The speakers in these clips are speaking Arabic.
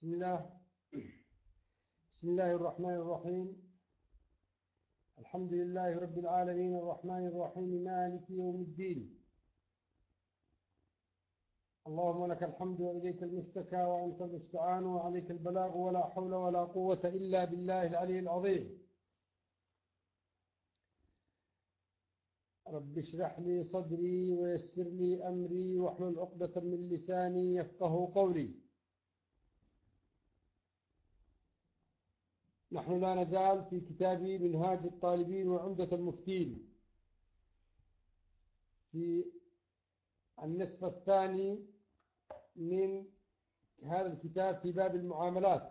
بسم الله الرحمن الرحيم. الحمد لله رب العالمين الرحمن الرحيم مالك يوم الدين. اللهم لك الحمد وإليك المشتكى وأنت المستعان وعليك البلاغ ولا حول ولا قوة إلا بالله العلي العظيم. رب اشرح لي صدري ويسر لي أمري واحلل عقدة من لساني يفقه قولي. نحن لا نزال في كتاب منهاج الطالبين وعمدة المفتين في النصف الثاني من هذا الكتاب في باب المعاملات.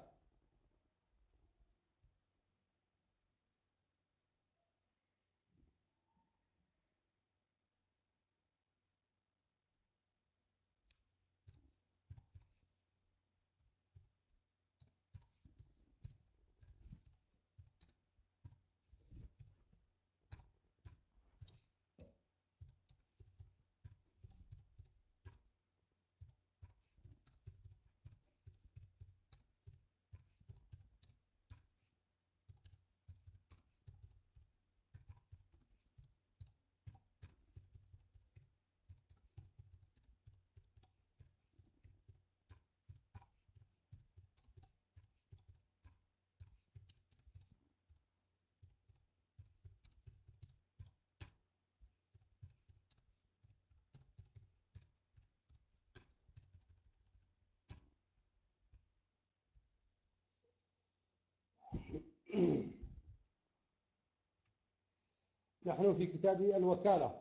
نحن في كتاب الوكالة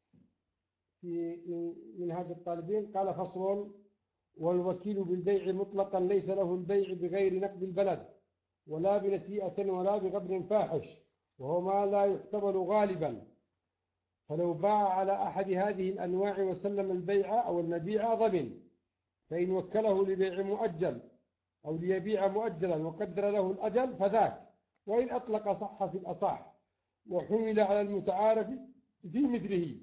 في منهاج الطالبين. قال فصل: والوكيل بالبيع مطلقا ليس له البيع بغير نقد البلد ولا بنسيئة ولا بغبن فاحش، وهو ما لا يحتمل غالبا، فلو باع على أحد هذه الأنواع وسلم البيع أو المبيع ضمن، فإن وكله لبيع مؤجل أو ليبيع مؤجلا وقدر له الأجل فذاك، وإن أطلق صح في الأصح وحمل على المتعارف في مثله،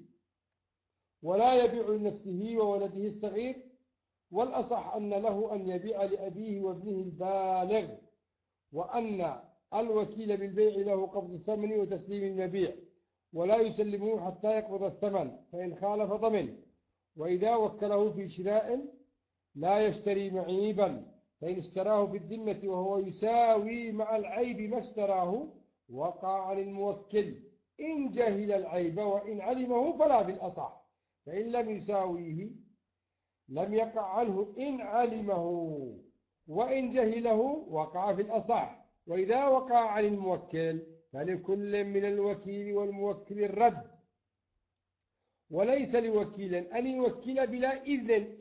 ولا يبيع لنفسه وولده الصغير، والأصح أن له أن يبيع لأبيه وابنه البالغ، وأن الوكيل بالبيع له قبض الثمن وتسليم المبيع، ولا يسلمه حتى يقبض الثمن، فإن خالف ضمن. وإذا وكله في شراء لا يشتري معيبا، فإن اشتراه في الذمة وهو يساوي مع العيب ما اشتراه وقع عن الموكل إن جهل العيب، وإن علمه فلا بالأصح، فإن لم يساويه لم يقع عنه إن علمه، وإن جهله وقع في الأصح. وإذا وقع عن الموكل فلكل من الوكيل والموكل الرد، وليس لوكيل أن يوكل بلا إذن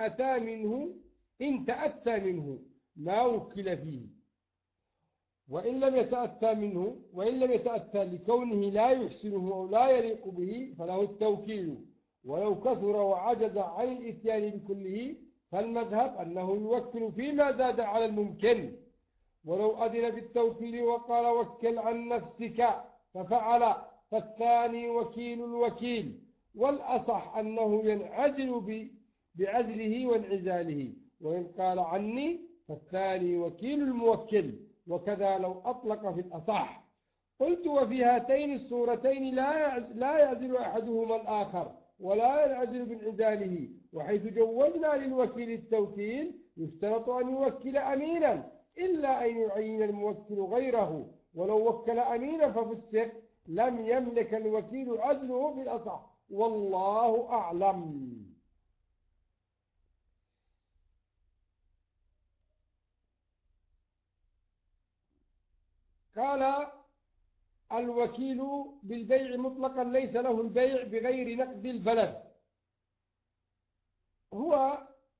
إن تأتى منه ما وكل فيه، وإن لم يتأتى لكونه لا يحسنه أو لا يليق به فله التوكيل، ولو كثر وعجز عن الإتيان بكله فالمذهب أنه يوكل فيما زاد على الممكن، ولو أذن بالتوكيل وقال وكل عن نفسك ففعل فالثاني وكيل الوكيل، والأصح أنه ينعزل بعزله وانعزاله، وإن قال عني فالثاني وكيل الموكل، وكذا لو أطلق في الأصح. قلت: وفي هاتين الصورتين لا يعزل أحدهما الآخر ولا ينعزل بانعزاله، وحيث جوزنا للوكيل التوكيل يشترط أن يوكل أمينا إلا أن يعين الموكل غيره، ولو وكل أمينا ففسق لم يملك الوكيل عزله في الأصح، والله أعلم. قال: الوكيل بالبيع مطلقا ليس له البيع بغير نقد البلد. هو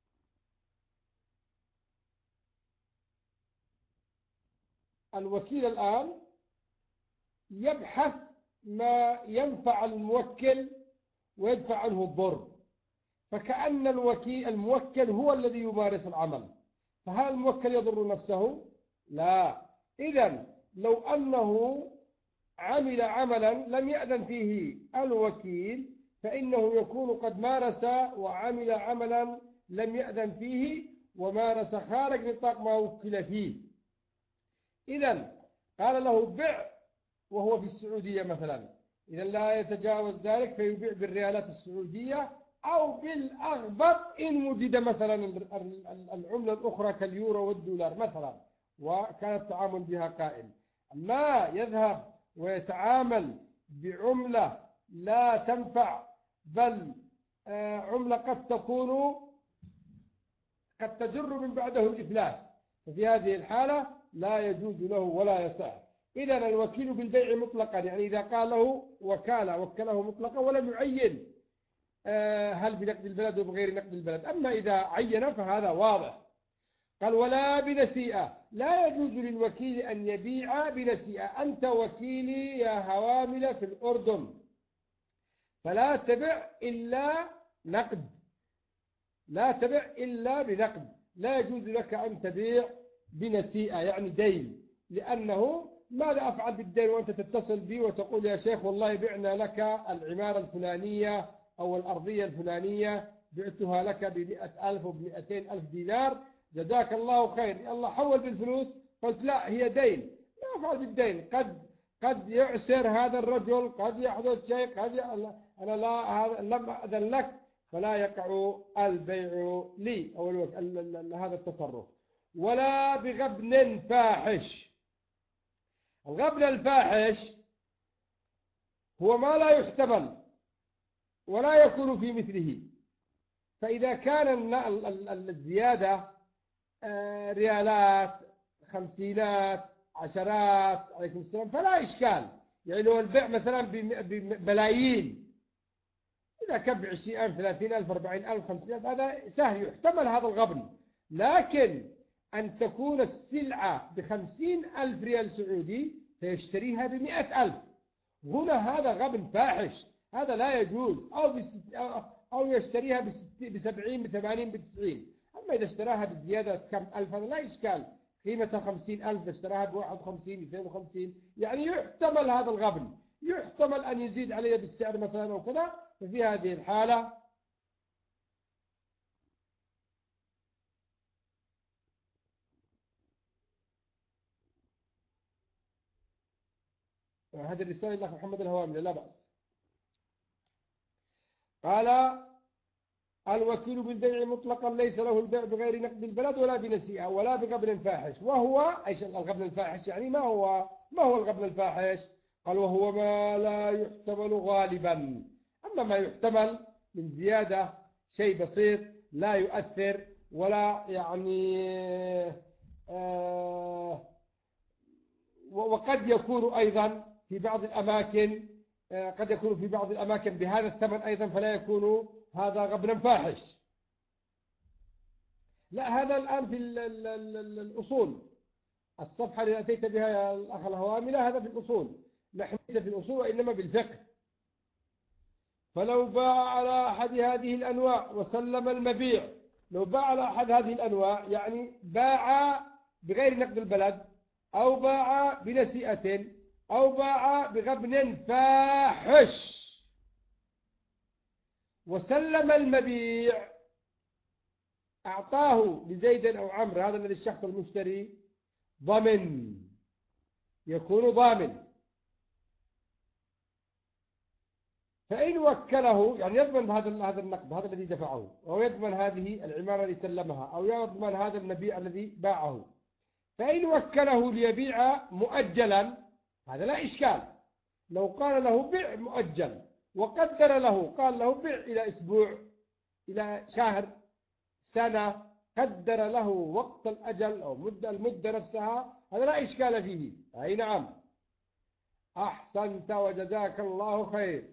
الوكيل الآن يبحث ما ينفع الموكل ويدفع عنه الضر، فكأن الموكل هو الذي يمارس العمل، فهل الموكل يضر نفسه؟ لا. إذن لو أنه عمل عملا لم يأذن فيه الوكيل فإنه يكون قد مارس وعمل عملا لم يأذن فيه، ومارس خارج نطاق ما وكل فيه. إذن قال له بع وهو في السعودية مثلا، إذا لا يتجاوز ذلك فيبيع بالريالات السعودية أو بالأغبط إن وجد مثلا العملة الأخرى كاليورو والدولار مثلا وكان التعامل بها قائم. ما يذهب ويتعامل بعملة لا تنفع بل عملة قد تجر من بعده الإفلاس، ففي هذه الحالة لا يجوز له ولا يصح. إذن الوكيل بالبيع مطلقا، يعني إذا قال له وكله مطلقا ولم يعين هل بنقد البلد وبغير نقد البلد. أما إذا عين فهذا واضح. قال ولا بنسيئة، لا يجوز للوكيل أن يبيع بنسيئة. أنت وكيلي يا هوامل في الأردن فلا تبع إلا نقد، لا تبع إلا بنقد، لا يجوز لك أن تبيع بنسيئة يعني دين، لأنه ماذا أفعل بالدين وأنت تتصل بي وتقول يا شيخ والله بعنا لك العمارة الفلانية أو الأرضية الفلانية بعتها لك ب100,000 وب200,000 دينار جزاك الله خير، الله حول بالفلوس. قلت لا هي دين، ما أفعل بالدين، قد يعسر هذا الرجل، قد يحدث شيء، أنا لا هذا لم أذن لك، فلا يقع البيع لي أو هذا التصرف. ولا بغبن فاحش. الغبن الفاحش هو ما لا يحتمل ولا يكون في مثله. فإذا كان الزيادة ريالات، خمسينات، عشرات، عليكم السلام، فلا إشكال. يعني لو البيع مثلا بملايين، إذا كان ب20,000 30,000 40,000 50,000 هذا سهل يحتمل هذا الغبن. لكن أن تكون السلعة ب50,000 ريال سعودي فيشتريها ب100,000، هنا هذا غبن فاحش، هذا لا يجوز. أو يشتريها ب70 ب80 ب90. أما إذا اشتراها بزيادة كم ألف هذا لا إشكال، قيمتها 50,000 اشتراها ب51 52، يعني يحتمل هذا الغبن، يحتمل أن يزيد عليه بالسعر مثلا أو كذا. ففي هذه الحالة هذه الرسالة لأخ محمد الهواملي لا بأس. قال الوكيل بالبيع مطلقا ليس له البيع بغير نقد البلد ولا بنسيئة ولا بغبن فاحش. وهو أيش الغبن الفاحش؟ يعني ما هو الغبن الفاحش؟ قال وهو ما لا يحتمل غالبا. أما ما يحتمل من زيادة شيء بسيط لا يؤثر ولا يعني وقد يكون أيضا في بعض الأماكن قد يكون في بعض الأماكن بهذا الثمن أيضا، فلا يكون هذا غبنا فاحش. لا هذا الآن في الأصول، الصفحة اللي أتيت بها يا الأخ الهوامل هذا في الأصول، نحن ليس في الأصول وإنما بالفقه. فلو باع على أحد هذه الأنواع وسلم المبيع، لو باع على أحد هذه الأنواع يعني باع بغير نقد البلد أو باع بنسيئة أو باع بغبن فاحش وسلم المبيع، أعطاه لزيد أو عمرو هذا الذي الشخص المشتري ضمن، يكون ضامن. فإن وكله يعني يضمن هذا النقد هذا الذي دفعه، أو يضمن هذه العمارة التي سلمها، أو يضمن هذا المبيع الذي باعه. فإن وكله ليبيع مؤجلا هذا لا إشكال. لو قال له بيع مؤجل وقدر له، قال له بيع إلى أسبوع إلى شهر سنة، قدر له وقت الأجل أو المدة نفسها، هذا لا إشكال فيه. أي نعم أحسنت وجزاك الله خير.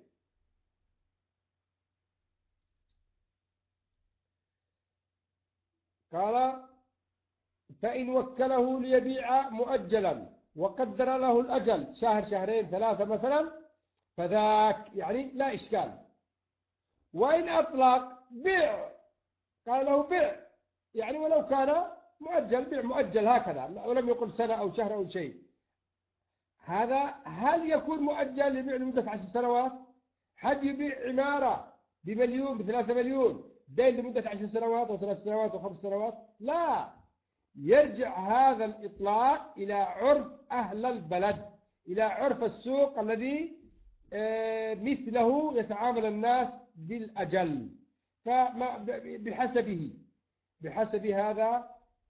قال فإن وكله ليبيع مؤجلا وقدر له الأجل شهر شهرين ثلاثة مثلا فذاك يعني لا إشكال. وإن أطلق بيع، قال له بيع يعني ولو كان مؤجل، بيع مؤجل هكذا ولم يقل سنة أو شهر أو شيء، هذا هل يكون مؤجل لبيع لمدة 10 سنوات؟ حد يبيع عمارة ب1 مليون ب3 مليون دين لمدة 10 سنوات أو 3 سنوات أو 5 سنوات، لا، يرجع هذا الإطلاق إلى عرف أهل البلد، إلى عرف السوق الذي مثله يتعامل الناس بالأجل، بحسب هذا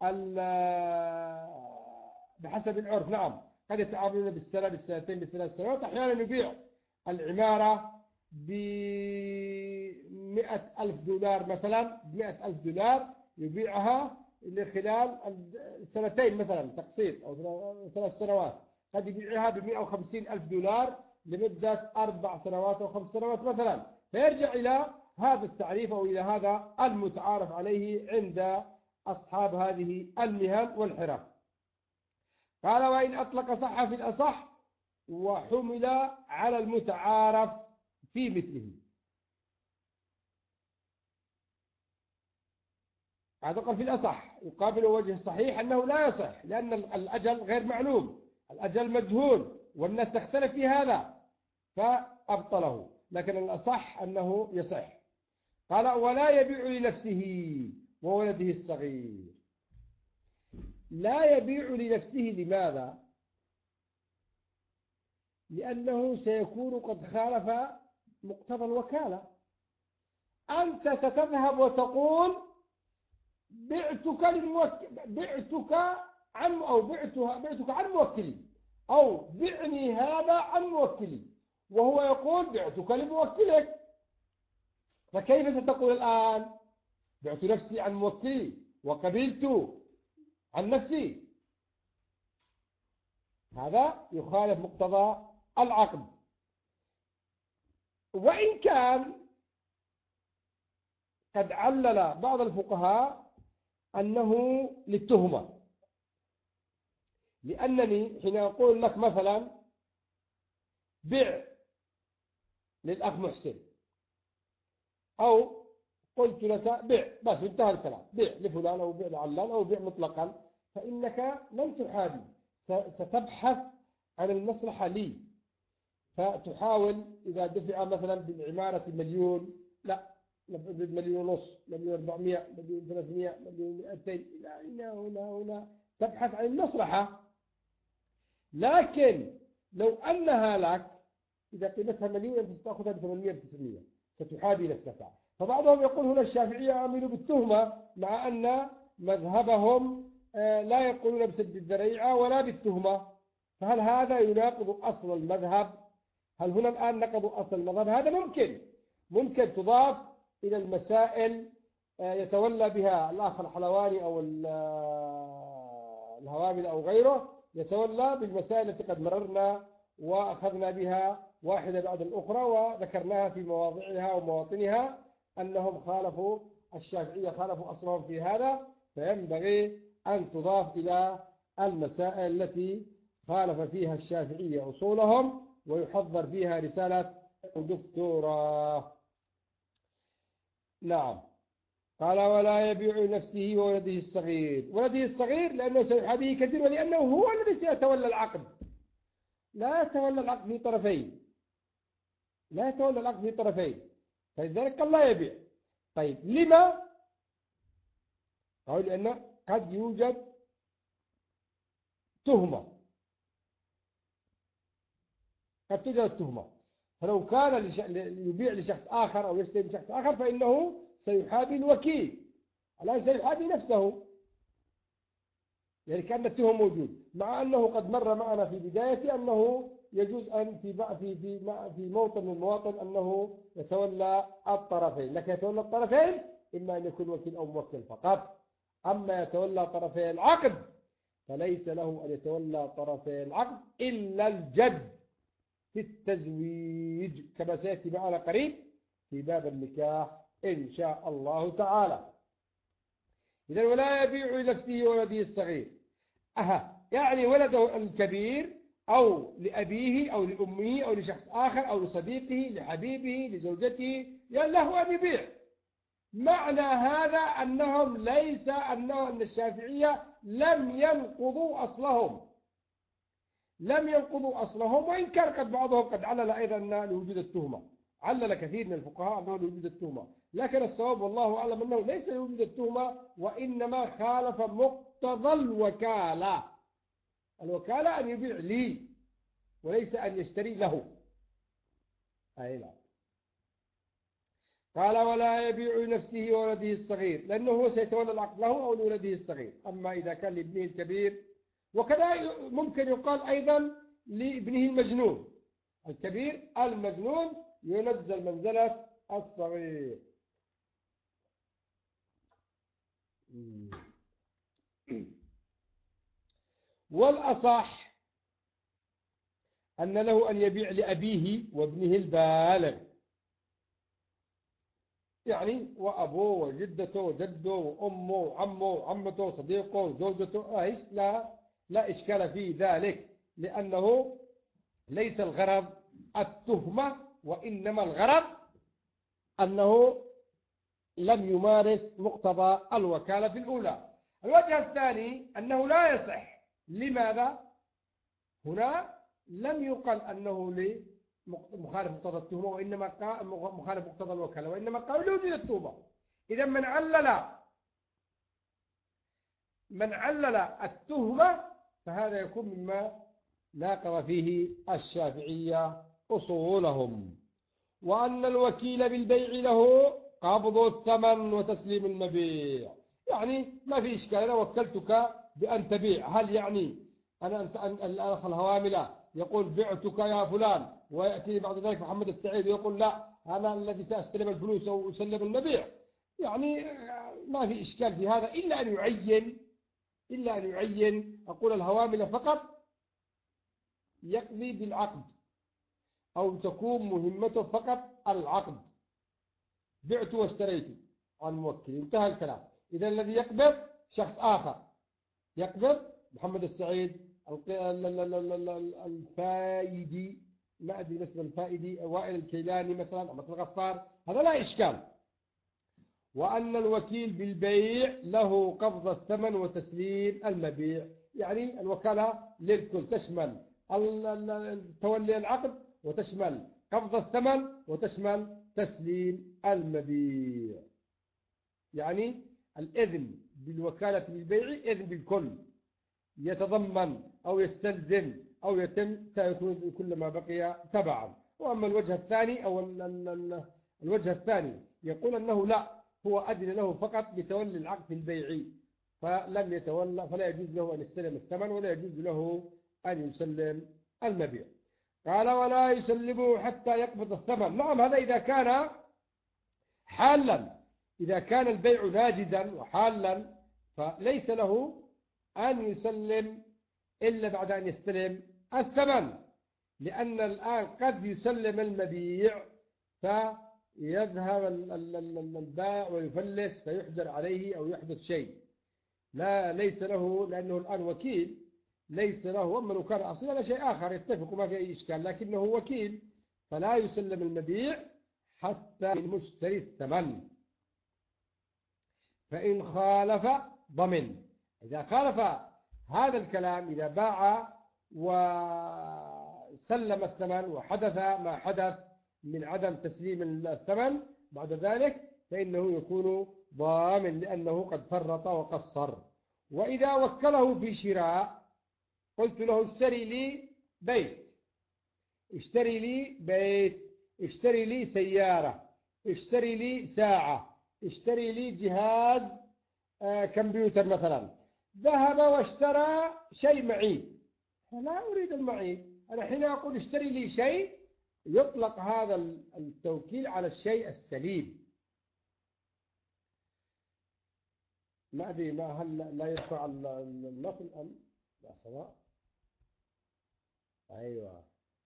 بحسب العرف. نعم، قد يتعاملون بالسنة، بالسنتين، بالثلاث سنوات. أحيانا يبيع العمارة $100,000 مثلا، $100,000 يبيعها لخلال سنتين مثلا تقسيط، أو 3 سنوات. قد يبيعها $150,000 لمدة 4 سنوات أو 5 سنوات مثلا. فيرجع إلى هذا التعريف أو إلى هذا المتعارف عليه عند أصحاب هذه المهن والحرف. قال: وإن أطلق صح في الأصح وحمل على المتعارف في مثله. هذا قال في الأصح، يقابل وجه الصحيح أنه لا يصح، لأن الأجل غير معلوم، الأجل مجهول، والناس تختلف في هذا، فأبطله. لكن الأصح أنه يصح. قال: ولا يبيع لنفسه وولده الصغير. لا يبيع لنفسه، لماذا؟ لأنه سيكون قد خالف مقتضى الوكالة. أنت ستذهب وتقول: بعتك عن موكلي، أو بعني هذا عن موكلي، وهو يقول: بعتك لموكلك. فكيف ستقول الآن: بعت نفسي عن موكلي وقبلت عن نفسي؟ هذا يخالف مقتضى العقد. وإن كان قد علل بعض الفقهاء أنه للتهمة، لأنني حين أقول لك مثلا: بع للأخ محسن، أو قلت لك بع، بس انتهى الكلام، بع لفلان أو بع لعلان أو بع مطلقا، فإنك لن تحابي، ستبحث عن المصلحة لي، فتحاول إذا دفع مثلا بالعمارة 1,000,000، لا، 1,500,000، 1,400,000، 1,300,000، 1,200,000، إلى هنا تبحث عن المصلحة. لكن لو أنها لك، إذا قيمتها 1,000,000 أنت ستأخذها ب800 ب900، ستحابي نفسك. فبعضهم يقول هنا الشافعية عملوا بالتهمة، مع أن مذهبهم لا يقولون بسد الذريعة ولا بالتهمة. فهل هذا يناقض أصل المذهب؟ هل هنا الآن نقضوا أصل المذهب؟ هذا ممكن تضاف إلى المسائل يتولى بها الأخ الحلواني أو الهوامل أو غيره، يتولى بالمسائل التي قد مررنا وأخذنا بها واحدة بعد الأخرى وذكرناها في مواضعها ومواطنها، أنهم خالفوا الشافعية، خالفوا أصلهم في هذا. فينبغي أن تضاف إلى المسائل التي خالف فيها الشافعية أصولهم، ويحضر فيها رسالة دكتوراه. نعم. قال: ولا يبيع لنفسه وولده الصغير. ولده الصغير لأنه سيحابيه كثير، ولأنه هو الذي سيتولى العقد. لا يتولى العقد في طرفين، لا يتولى العقد في طرفين، فلذلك قال لا يبيع. طيب لما؟ قالوا لأن قد يوجد تهمة، قد توجد التهمة. فلو كان يبيع لشخص آخر أو يشتري لشخص آخر فإنه سيحابي الوكيل، الآن سيحابي نفسه، يعني كان التهم موجود، مع أنه قد مر معنا في بداية أنه يجوز أن في موطن من المواطن أنه يتولى الطرفين. لكن يتولى الطرفين إما أن يكون وكيل أو موكل فقط. أما يتولى طرفي العقد فليس له أن يتولى طرفي العقد إلا الجد في التزويج، كما سيأتي معنا قريب في باب النكاح إن شاء الله تعالى. إذن ولا يبيع لنفسه وولده الصغير، يعني ولده الكبير أو لأبيه أو لأمه أو لشخص آخر أو لصديقه لحبيبه لزوجته له أن يبيع. معنى هذا أنهم أن الشافعية لم ينقضوا أصلهم، وإن كان قد بعضهم قد علل أيضا لوجود التهمة، علل كثير من الفقهاء أنه لوجود التهمة، لكن الصواب والله أعلم أنه ليس يوجد التهمة، وإنما خالف مقتضى الوكالة. الوكالة أن يبيع لي وليس أن يشتري له. أي لا. قال ولا يبيع لنفسه وولده الصغير، لأنه هو سيتولى العقد له أو لولده الصغير. أما إذا كان لابنه الكبير، وكذا ممكن يقال أيضا لابنه المجنون. الكبير المجنون ينزل منزلة الصغير. والأصح أن له أن يبيع لأبيه وابنه البالغ، يعني وأبوه وجدته وجده وأمه وعمه وعمته وصديقه وزوجته، لا إشكال في ذلك، لأنه ليس الغرض التهمة، وإنما الغرض أنه لم يمارس مقتضى الوكالة في الأولى. الوجه الثاني أنه لا يصح. لماذا؟ هنا لم يقل أنه مخالف مقتضى التهمة، وإنما قال مخالف مقتضى الوكالة، وإنما قال لوجد التهمة. إذا من علل التهمة فهذا يكون مما ناقض فيه الشافعية أصولهم. وأن الوكيل بالبيع له قبض الثمن وتسليم المبيع، يعني ما في إشكال، أنا وكلتك بأن تبيع. هل يعني الأخ الهواملة يقول بعتك يا فلان، ويأتي بعد ذلك محمد السعيد ويقول لا أنا الذي سأستلم الفلوس وأسلم المبيع؟ يعني ما في إشكال في هذا، إلا أن يعين أقول الهواملة فقط يقضي بالعقد، أو تكون مهمته فقط العقد، بعت واشتريت عن موكل، انتهى الكلام. إذا الذي يقبض شخص آخر، يقبض محمد السعيد، الفائدي، ما أدري اسم الفائدي، وائل الكيلاني مثلا، أو مثل الغفار، هذا لا إشكال. وأن الوكيل بالبيع له قبض الثمن وتسليم المبيع، يعني الوكالة للكل، تشمل تولي العقد، وتشمل قبض الثمن، وتشمل تسليم المبيع. يعني الإذن بالوكالة بالبيع إذن بالكل، يتضمن أو يستلزم أو يتم سيكون كل ما بقي تبعا. وأما الوجه الثاني أو الوجه الثاني يقول أنه لا، هو أذن له فقط بتولي العقد البيعي، فلم يتولى، فلا يجوز له أن يستلم الثمن، ولا يجوز له أن يسلم المبيع. قال ولا يسلمه حتى يقبض الثمن. نعم، هذا إذا كان حالا. إذا كان البيع ناجزا وحالا فليس له أن يسلم إلا بعد أن يستلم الثمن، لأن الآن قد يسلم المبيع فيذهب البائع ويفلس فيحجر عليه أو يحدث شيء، ليس له، لأنه الآن وكيل ليس له. وأما لو كان أصيلا لا شيء آخر يتفق ما في أي إشكال، لكنه وكيل فلا يسلم المبيع حتى المشتري الثمن. فإن خالف ضمن. إذا خالف هذا الكلام، إذا باع وسلم الثمن وحدث ما حدث من عدم تسليم الثمن بعد ذلك، فإنه يكون ضامن، لأنه قد فرط وقصر. وإذا وكله في شراء، قلت له اشتري لي بيت، اشتري لي بيت، اشتري لي سيارة، اشتري لي ساعة، اشتري لي جهاز كمبيوتر مثلا، ذهب واشترى شيء معيب، فلا أريد المعيب. أنا حين أقول اشتري لي شيء يطلق هذا التوكيل على الشيء السليم. ما أدري ما هل لا يرفع المثل أم لا سواء. أيوة.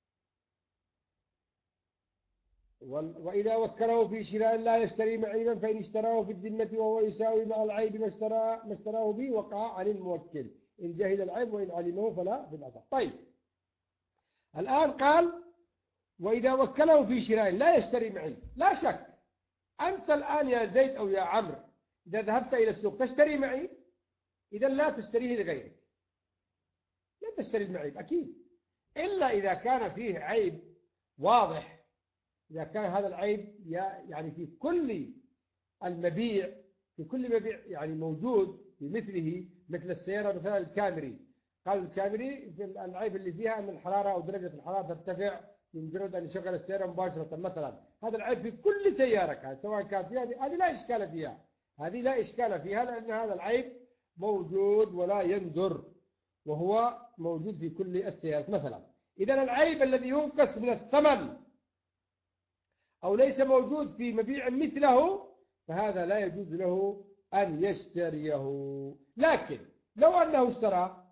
وإذا وكله في شراء لا يشتري معيبا، فإن اشتراه في الذمة وهو يساوي مع العيب ما اشتراه به وقع عن الموكل، إن جهل العيب وإن علمه فلا في الأصح. طيب، الآن قال وإذا وكله في شراء لا يشتري معيب. لا شك أنت الآن يا زيد أو يا عمرو إذا ذهبت إلى السوق تشتري معيب، إذا لا تشتريه لغيرك، لا تشتري المعيب أكيد، إلا إذا كان فيه عيب واضح. إذا كان هذا العيب يعني في كل المبيع في كل مبيع يعني موجود في مثله، مثل السيارة مثلا الكامري. قالوا الكامري في العيب اللي فيها أن الحرارة أو درجة الحرارة ترتفع بمجرد أن يشغل السيارة مباشرة مثلا. هذا العيب في كل سيارة كانت، سواء كانت فيها هذه لا إشكال فيها، هذه لا إشكال فيها، لأن هذا العيب موجود ولا يندر، وهو موجود في كل السيارات مثلا. إذا العيب الذي ينقص من الثمن أو ليس موجود في مبيع مثله فهذا لا يجوز له أن يشتريه. لكن لو أنه اشترى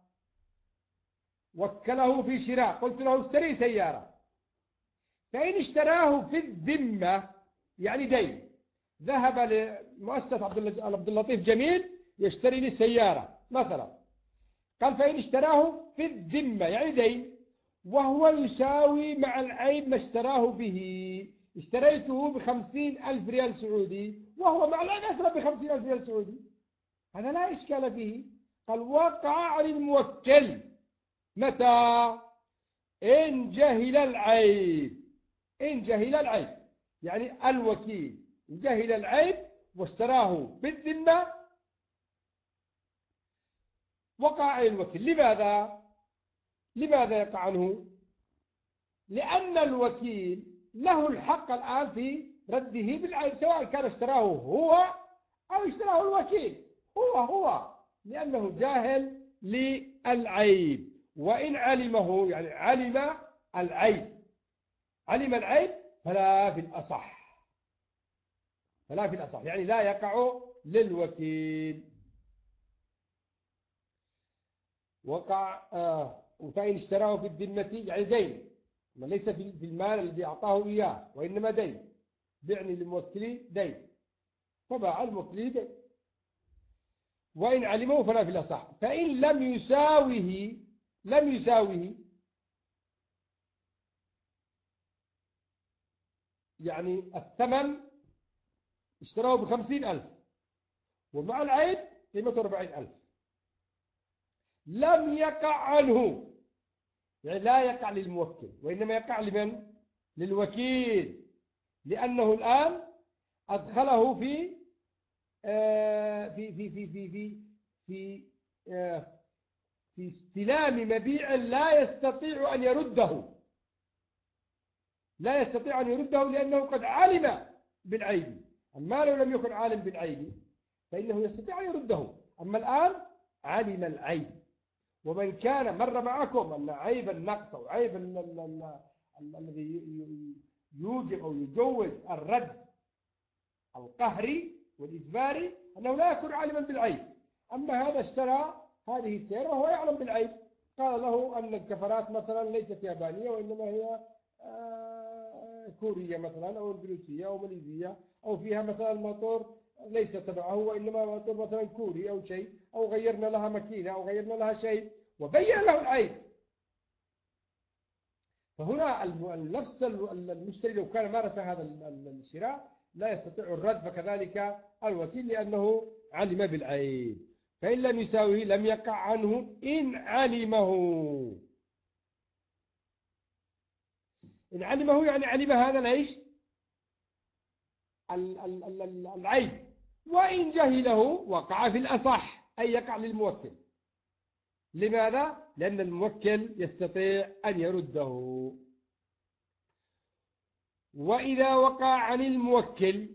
وكله في شراء، قلت له اشتري سيارة، فإن اشتراه في الذمة يعني دين، ذهب لمؤسسة عبد اللطيف جميل يشتري لي سيارة مثلا، قال فإن اشتراه في الذمة يعني دين، وهو يساوي مع العيب ما اشتراه به، اشتريته ب50,000 ريال سعودي وهو مع العيب أسلم ب50,000 ريال سعودي، هذا لا إشكال فيه. قال وقع عن الموكل متى؟ إن جهل العيب. إن جهل العيب يعني الوكيل جهل العيب واشتراه بالذمة وقع عن الوكيل. لماذا يقع عنه؟ لأن الوكيل له الحق الآن في رده بالعيب، سواء كان اشتراه هو أو اشتراه الوكيل، هو لأنه جاهل للعيب. وإن علمه يعني علم العيب فلا في الأصح يعني لا يقع للوكيل. وقع فإن اشتراه في الذمة يعني دين، ما ليس في المال الذي أعطاه إياه وإنما دين، بعني للموكل دين فباع الموكل دين. وإن علمه فلا في الأصح. فإن لم يساوه يعني الثمن اشتراه ب50,000 ومع العيب قيمته 40,000، لم يقع عنه يعني لا يقع للموكل وإنما يقع لمن؟ للوكيل، لأنه الآن أدخله في في استلام مبيع لا يستطيع أن يرده لأنه قد علم بالعيب. أما لو لم يكن عالم بالعيب فإنه يستطيع أن يرده. أما الآن علم العيب. ومن كان مر معكم أن عيب النقص أو عيب الذي يوجب أو يجوز الرد القهري والإجباري أنه لا يكون عالما بالعيب. أما هذا اشترى هذه السيارة وهو يعلم بالعيب، قال له أن الكفرات مثلا ليست يابانية وإنما هي كورية مثلا أو إندونيسية أو ماليزية، أو فيها مثلا الموتور ليس تبعه وإنما موتور مثلا كوري أو شيء، أو غيرنا لها ماكينة أو غيرنا لها شيء وبين له العيب. فهنا نفس المشتري لو كان مارس هذا الشراء لا يستطيع الرد، فكذلك الوكيل لأنه علم بالعيب. فإن لم يساوه لم يقع عنه إن علمه يعني علم هذا العيش العيب. وإن جهله وقع في الأصح أي يقع للموكل. لماذا؟ لأن الموكل يستطيع أن يرده. وإذا وقع عن الموكل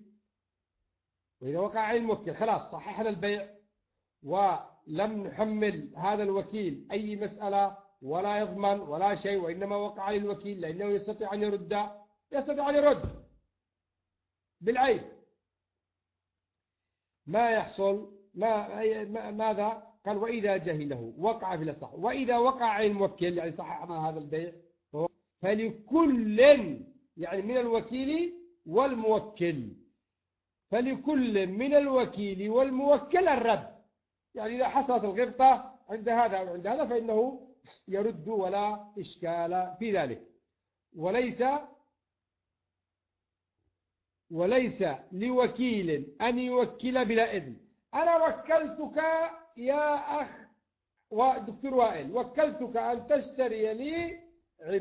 خلاص صححنا البيع ولم نحمل هذا الوكيل أي مسألة ولا يضمن ولا شيء، وإنما وقع عن الوكيل لأنه يستطيع أن يرد بالعيب. ما يحصل ماذا؟ قال وإذا جهله وقع في الأصح. وإذا وقع عن الموكل يعني صححنا هذا البيع فلكل يعني من الوكيل والموكل، فلكل من الوكيل والموكل الرد. يعني إذا حصلت الغبطة عند هذا أو عند هذا فإنه يرد ولا إشكال في ذلك. وليس لوكيل أن يوكل بلا إذن. أنا وكلتك يا أخ ودكتور وائل، وكلتك أن تشتري لي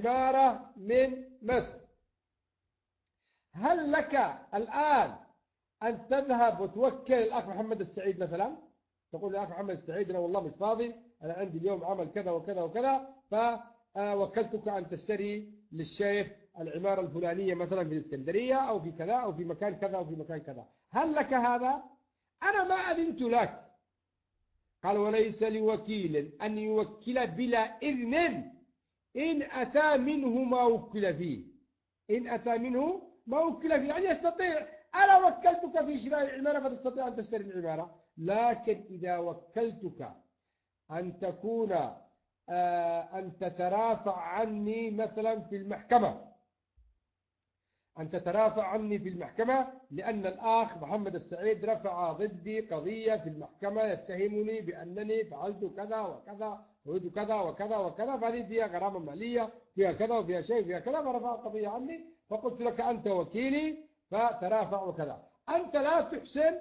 عمارة من مصر، هل لك الآن أن تذهب وتوكل الأخ محمد السعيد مثلا، تقول للأخ محمد السعيد أنا والله مش فاضي، أنا عندي اليوم عمل كذا وكذا وكذا، فوكلتك أن تشتري للشيخ العمارة الفلانية مثلا في الإسكندرية أو في كذا أو في مكان كذا أو في مكان كذا، هل لك هذا؟ أنا ما أذنت لك. قال وليس لوكيل أن يوكل بلا إذن إن أتى منه ما وكل فيه. إن أتى منه ما وكل فيه يعني يستطيع، أنا وكلتك في شراء العمارة فتستطيع أن تشتري العمارة، لكن إذا وكلتك أن تكون أن تترافع عني مثلا في المحكمة، أن تترافع عني في المحكمة لأن الأخ محمد السعيد رفع ضدي قضية في المحكمة يتهمني بأنني فعلت كذا وكذا وفعلت كذا وكذا وكذا، فهذه فيها غرامة مالية فيها كذا وفيها شيء فيها كذا، فرفع قضية عني، فقلت لك أنت وكيلي فترافع وكذا. أنت لا تحسن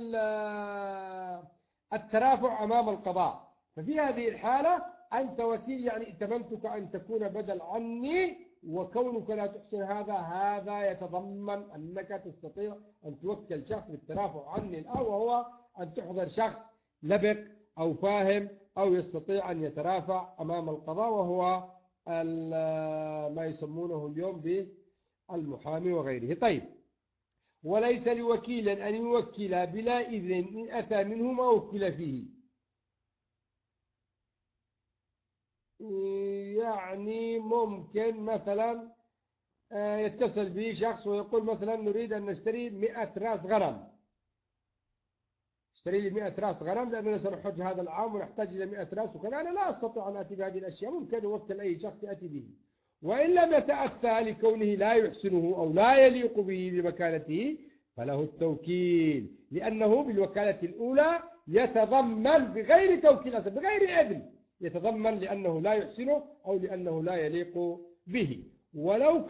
الترافع أمام القضاء، ففي هذه الحالة أنت وكيل يعني ائتمنتك أن تكون بدل عني، وكونك لا تحسن هذا يتضمن أنك تستطيع أن توكل شخص بالترافع عني الآن، وهو أن تحضر شخص لبق أو فاهم أو يستطيع أن يترافع أمام القضاء، وهو ما يسمونه اليوم بالمحامي وغيره. طيب، وليس لوكيل أن يوكل بلا إذن إن أتى منه ما وكل فيه، يعني ممكن مثلا يتصل به شخص ويقول مثلا نريد أن نشتري 100 رأس غنم، اشتري لي 100 رأس غنم لأننا سنحج هذا العام ونحتاج إلى 100 رأس وكذا، أنا لا أستطيع أن أتي بهذه الأشياء، ممكن أوكل أي شخص يأتي به، وإن لم يتأتى لكونه لا يحسنه أو لا يليق به بمكانته فله التوكيل، لأنه بالوكالة الأولى يتضمن بغير توكيل أصلا بغير إذن، يتضمن لأنه لا يحسنه أو لأنه لا يليق به. ولو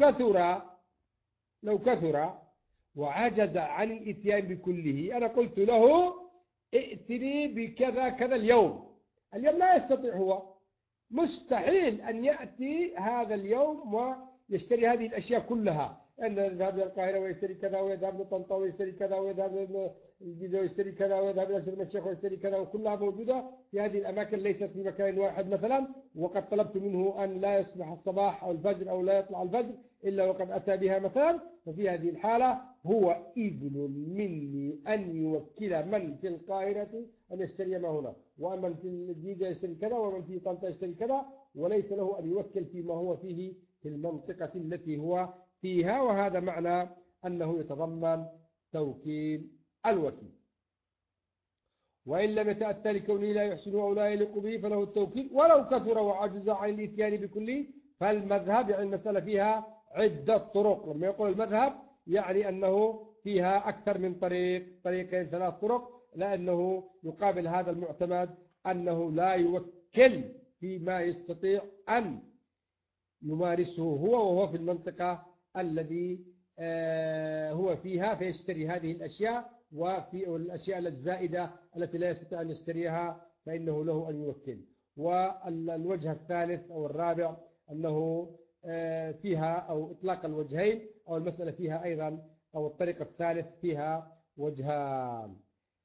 كثر وعجز عن الإتيان بكله، أنا قلت له ائتني بكذا كذا اليوم لا يستطيع، هو مستحيل أن يأتي هذا اليوم ويشتري هذه الأشياء كلها، أن يذهب إلى القاهرة ويشتري كذا ويذهب لطنطا ويشتري كذا ويذهب للجيزة ويشتري كذا ويذهب إلى شرم الشيخ ويشتري كذا، وكلها موجودة في هذه الأماكن ليست في مكان واحد مثلا، وقد طلبت منه أن لا يصبح الصباح أو الفجر أو لا يطلع الفجر إلا وقد أتى بها مثلا، ففي هذه الحالة هو إذن مني أن يوكل من في القاهرة أن يشتري ما هنا، ومن في الجيزة يشتري كذا، ومن في طنطا يشتري كذا، وليس له أن يوكل فيما هو فيه في المنطقة التي هو فيها، وهذا معنى أنه يتضمن توكيل الوكيل. وإن لم يتأتى لكونه لا يحسن أو لا يليق به فله التوكيل ولو كثر وعجز عن الإتيان بكله، فالمذهب يعني المسألة فيها عدة طرق، لما يقول المذهب يعني أنه فيها أكثر من طريقين 3 طرق، لأنه يقابل هذا المعتمد أنه لا يوكل فيما يستطيع أن يمارسه هو وهو في المنطقة الذي هو فيها فيشتري هذه الأشياء، وفي الأشياء الزائدة التي لا يستطيع أن يشتريها فإنه له أن يوكل. والوجه الثالث أو الرابع أنه فيها أو إطلاق الوجهين، أو المسألة فيها أيضا أو الطريقة الثالث فيها وجهان.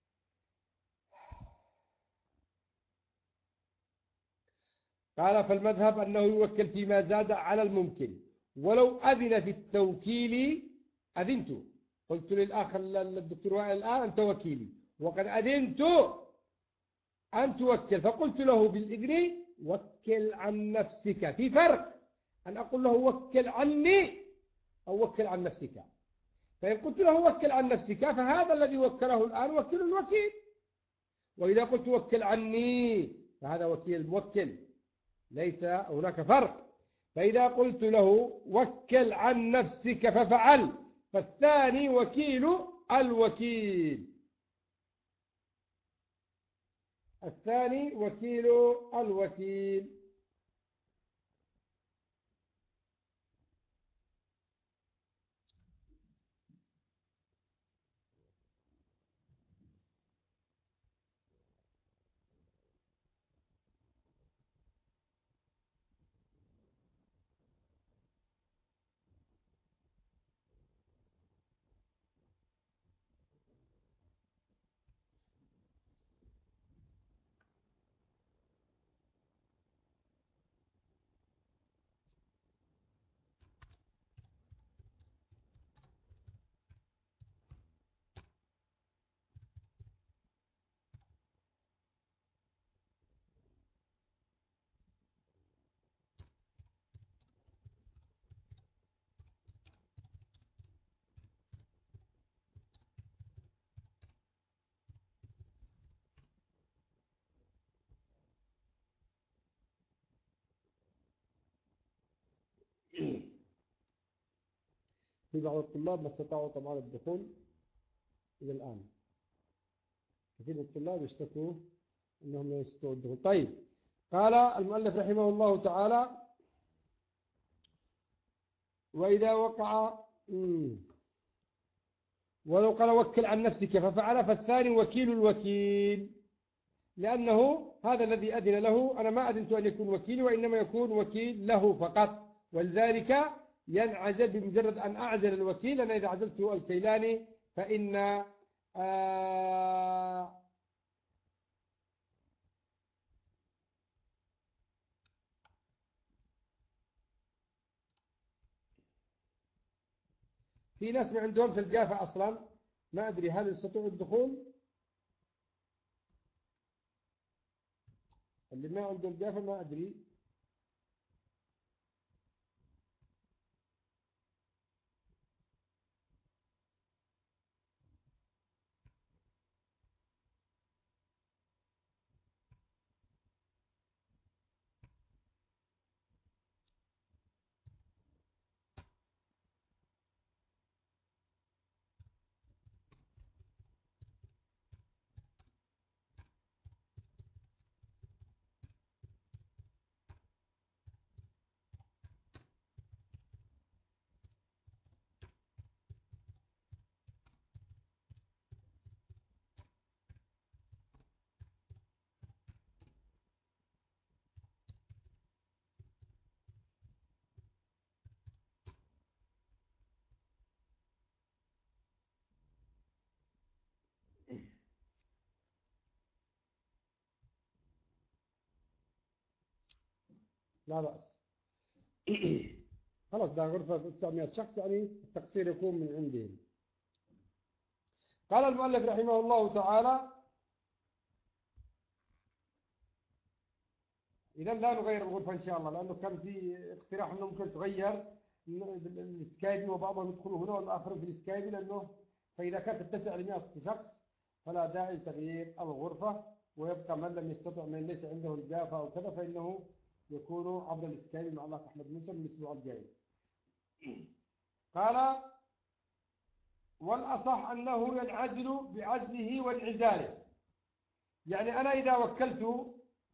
قال فالمذهب أنه يوكل فيما زاد على الممكن، ولو أذن في التوكيل أذنت، قلت للأخ الدكتور وائل الآن أنت وكيلي وقد أذنت أن توكل، فقلت له بالإذن وكل عن نفسك، في فرق أن أقول له وكل عني أو وكل عن نفسك، فإن قلت له وكل عن نفسك فهذا الذي وكله الآن وكيل الوكيل، وإذا قلت وكل عني فهذا وكيل الموكل، ليس هناك فرق. فإذا قلت له وكل عن نفسك ففعل فالثاني وكيل الوكيل، الثاني وكيل الوكيل. في بعض الطلاب ما استطاعوا طبعا الدخول إلى الآن. كثير من الطلاب يشتكوا أنهم لا يستطيعوا الدخول. طيب، قال المؤلف رحمه الله تعالى: وإذا وقع ولو قال وكل عن نفسك ففعل، فالثاني وكيل الوكيل، لأنه هذا الذي أذن له، أنا ما أذنت أن يكون وكيلي، وإنما يكون وكيل له فقط. ولذلك ينعزل بمجرد أن أعزل الوكيل. أنا إذا عزلت الكيلاني فإن في ناس ما عندهم الجافة أصلا، ما أدري هل يستطيعوا الدخول. اللي ما عنده الجافة ما أدري. لا بأس. خلاص، ده غرفة 900 شخص، يعني التقصير يكون من عندهم. قال المؤلف رحمه الله تعالى: إذا لا نغير الغرفة إن شاء الله، لأنه كان في اقتراح أنه ممكن تغير السكايبي، وبعضهم يدخلوا هنا والآخرون في السكايبي، لأنه فإذا كانت تتسع ل 100 شخص فلا داعي لتغيير الغرفة، ويبقى من لم يستطع، من ليس عنده الجافة أو كذا، فإنه يكون عبر السكايبي مع الأخ أحمد موسى من الأسبوع الجاي. قال: والأصح أنه ينعزل بعزله وانعزاله. يعني أنا إذا وكلت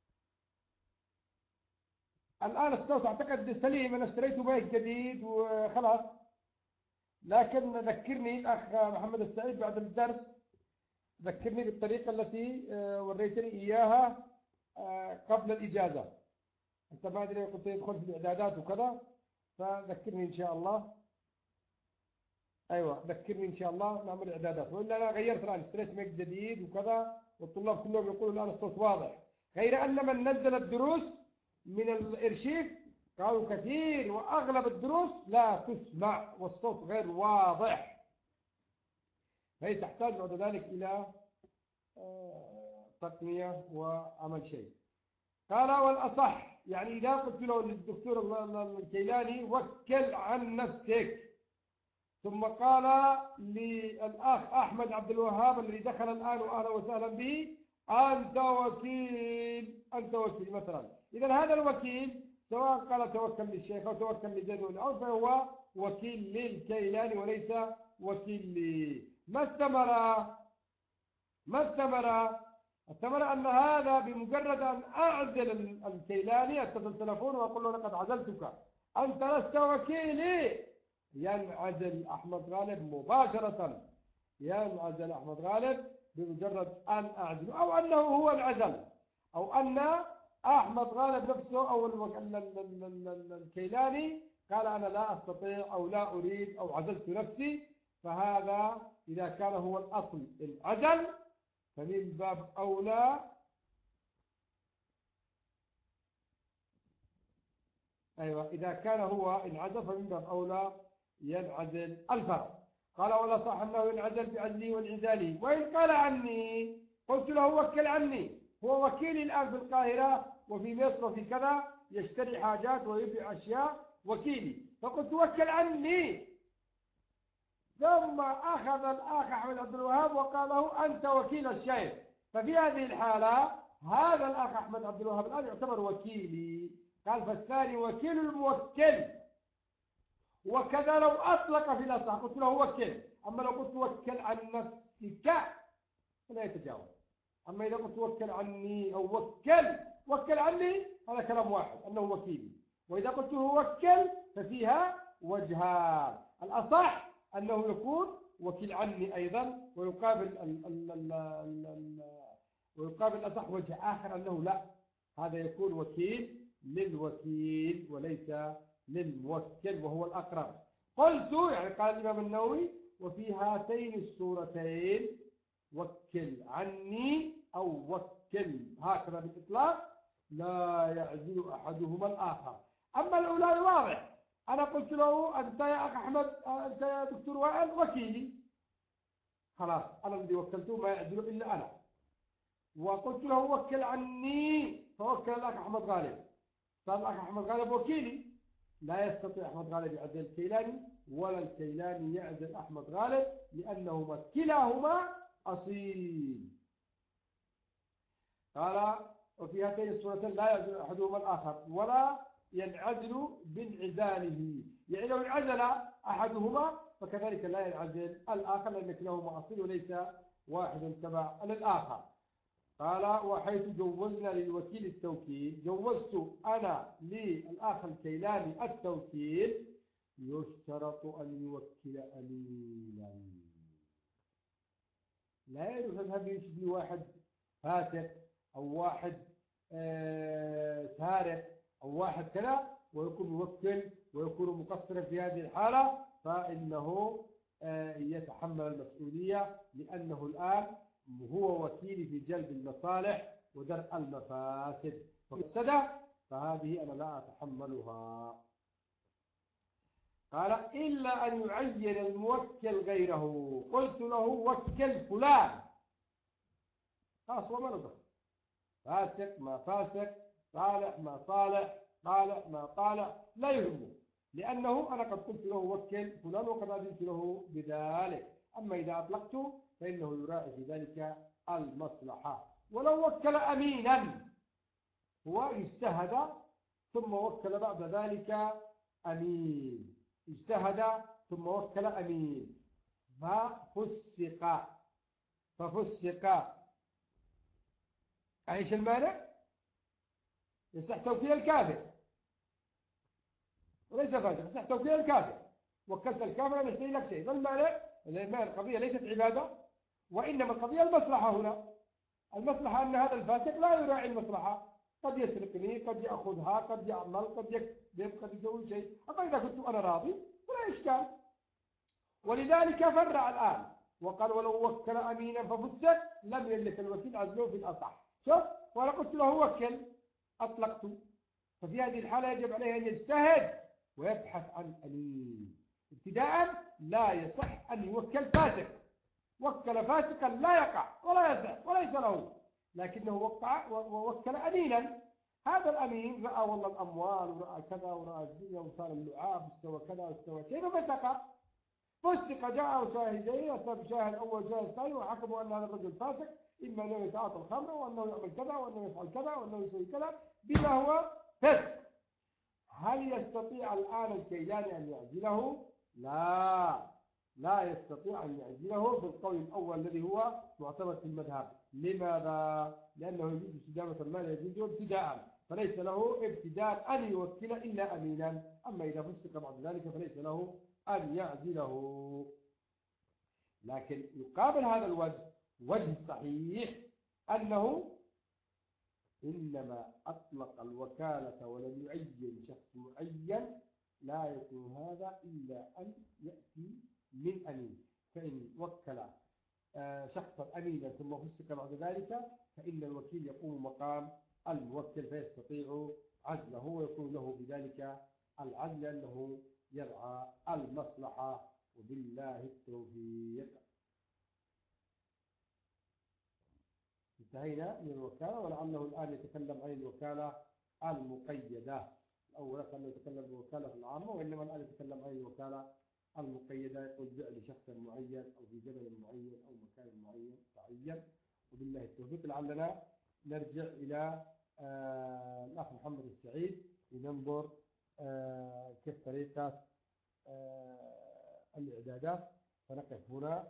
الآن الصوت أعتقد سليم، أنا اشتريت مايك جديد وخلاص، لكن ذكرني الأخ محمد السعيد بعد الدرس، ذكرني بالطريقة التي وريتني إياها قبل الإجازة. أنت ما أدري قلت يدخل في الإعدادات وكذا، فذكرني إن شاء الله. أيوة، ذكرني إن شاء الله نعمل إعدادات. وإلا أنا غيرت الآن، اشتريت مايك جديد وكذا، والطلاب كلهم يقولوا الآن الصوت واضح، غير أن من نزل الدروس من الإرشيف قالوا كثير وأغلب الدروس لا تسمع والصوت غير واضح، فهي تحتاج بعد ذلك إلى تقنية وعمل شيء. قال: والأصح، يعني إذا قلت له للدكتور الكيلاني وكل عن نفسك، ثم قال للأخ أحمد عبد الوهاب الذي دخل الآن وأهلا وسهلا به: أنت وكيل، أنت وكيل مثلا. إذا هذا الوكيل سواء قال توكل للشيخ أو توكل لزيد بن عوف فهو وكيل للكيلاني وليس وكيل لي. ما الثمرة؟ الثمرة أن هذا بمجرد أن أعزل الكيلاني، أتصل تلفون وأقول له لقد عزلتك، أنت لست وكيلي، ينعزل أحمد غالب مباشرة، ينعزل أحمد غالب بمجرد أن أعزل، أو أنه هو انعزل، أو أن أحمد غالب نفسه أو الكيلاني قال أنا لا أستطيع أو لا أريد أو عزلت نفسي. فهذا إذا كان هو الأصل العزل فمن باب أولى أيوة، إذا كان هو انعزل فمن باب أولى ينعزل الفرع. قال: ولا صح أنه ينعزل بعزله وانعزاله. وإن قال عني، قلت له وكل عني، هو وكيلي الآن في القاهرة وفي مصر وفي كذا، يشتري حاجات ويبيع أشياء، وكيلي، فقلت وكل عني. ثم أخذ الأخ أحمد عبد الوهاب وقال له أنت وكيل الشيخ. ففي هذه الحالة هذا الأخ أحمد عبد الوهاب الآن يعتبر وكيلي. قال: فالثاني وكيل الموكل. وكذا لو أطلق في الأصح قلت له وكل. أما لو قلت وكل عن نفسك فلا يتجاوز. أما إذا قلت وكل عني أو وكل عني هذا كلام واحد أنه وكيلي. وإذا قلت له وكل ففيها وجهان. الأصح أنه يكون وكيل عني أيضا، ويقابل الأصح وجه آخر أنه لا، هذا يكون وكيل للوكيل وليس للموكل وهو الأقرب. قلت يعني قال الإمام النووي وفي هاتين السورتين وكل عني أو وكل هكذا بالإطلاق لا يعزل أحدهما الآخر. أما الأولى واضح، أنا قلت له أنت يا أخ أحمد، أنت يا دكتور وائل وكيلي، خلاص أنا الذي وكلته ما يعزل إلا أنا. وقلت له وكل عني فوكل الأخ أحمد غالب، صار الأخ أحمد غالب وكيلي. لا يستطيع أحمد غالب يعزل الكيلاني ولا الكيلاني يعزل أحمد غالب لأنهما كلاهما أصيل. قال وفي هاتين السورتين لا يعزل أحدهما الآخر ولا ينعزل بانعزاله، يعني لو انعزل أحدهما فكذلك لا ينعزل الآخر لأن كلاهما أصيل وليس واحد تبع للآخر. قال وحيث جوزنا للوكيل التوكيل، جوزت أنا للآخر الكيلاني التوكيل، يشترط أن يوكل أمينا. لا يذهب يشبه واحد فاسق أو واحد سارق أو واحد كذا ويكون موكل ويكون مقصرا في هذه الحالة، فإنه يتحمل المسؤولية لأنه الآن هو وكيل في جلب المصالح ودرء المفاسد، فمفسدة فهذه أنا لا أتحملها. قال إلا أن يعين الموكل غيره. قلت له وكل فلان، خلاص وما نضر، فاسق ما فاسق، صالح ما صالح، طالع ما طالع، لا يهمه، لأنه أنا قد قلت له وكل فلان وقد أذنت له بذلك. أما إذا أطلقته فإنه يراعي في ذلك المصلحة. ولو وكل أمينا، هو اجتهد ثم وكل بعد ذلك أمين، اجتهد ثم وكل أمين ففسق، أيش المانع؟ يصح توكيل الكافر وليس فاسق، يصح توكيل الكافر. وكلت الكافر أن يشتري لك شيء، ما المانع؟ القضية ليست عبادة، وإنما القضية المصلحة. هنا المصلحة أن هذا الفاسق لا يراعي المصلحة، قد يسرقني، قد يأخذها، قد يعمل، قد يكذب، قد يسوي شيء. أما إذا كنت أنا راضي فلا إشكال. ولذلك فرع الآن وقال ولو وكل أمينا ففسق لم يملك الوكيل عزله في الأصح. شوف، وأنا قلت له وكل أطلقته، ففي هذه الحالة يجب عليه أن يجتهد ويبحث عن أمين. ابتداء لا يصح أن يوكل فاسق، وكل فاسقا لا يقع ولا يصح وليس له، لكنه ووكل أمينا. هذا الأمين رأى والله الأموال ورأى كذا ورأى الدنيا وصار اللعاب واستوى كذا واستوى شيء ففسق. جاء شاهدين، أتى شاهد أول شاهد ثاني وحكموا أن هذا الرجل فاسق، إما أنه يتعاطى الخمر وأنه يعمل كذا وأنه يفعل كذا وأنه يسوي كذا بما هو فسق. هل يستطيع الآن الكيلاني أن يعزله؟ لا يستطيع أن يعزله بالقول الأول الذي هو معتمد في المذهب. لماذا؟ لأنه يجوز استدامة المال يجوز ابتداء، فليس له ابتداء أن يوكل إلا أمينا. أما إذا فسق بعد ذلك فليس له أن يعزله. لكن يقابل هذا الوجه الصحيح أنه إنما أطلق الوكالة ولم يعين شخص معين، لا يكون هذا إلا أن يأتي من أمين. فإن وكل شخصا أمينا ثم فسق بعد ذلك فإن الوكيل يقوم مقام الموكل فيستطيع عزله ويكون له بذلك العزل لأنه يرعى المصلحة. وبالله التوفيق. انتهينا من الوكالة، ولعله الآن يتكلم عن الوكالة المقيدة. الأول كان يتكلم بالوكالة العامة، وإنما الآن يتكلم عن الوكالة المقيدة، يقول بيع لشخص معين أو في زمن معين أو مكان معين. وبالله التوفيق. لعلنا نرجع إلى الأخ محمد السعيد لننظر كيف طريقة الإعدادات، فنقف هنا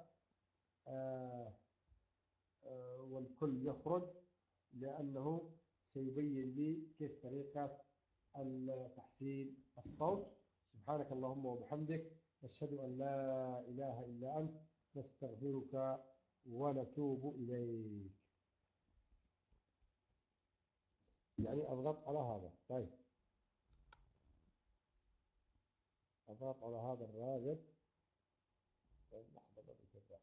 والكل يخرج، لأنه سيبين لي كيف طريقة تحسين الصوت. سبحانك اللهم وبحمدك، نشهد أن لا إله إلا أنت، نستغفرك ونتوب إليك. يعني أضغط على هذا. طيب أضغط على هذا الرابط. طيب لحظة بكذا.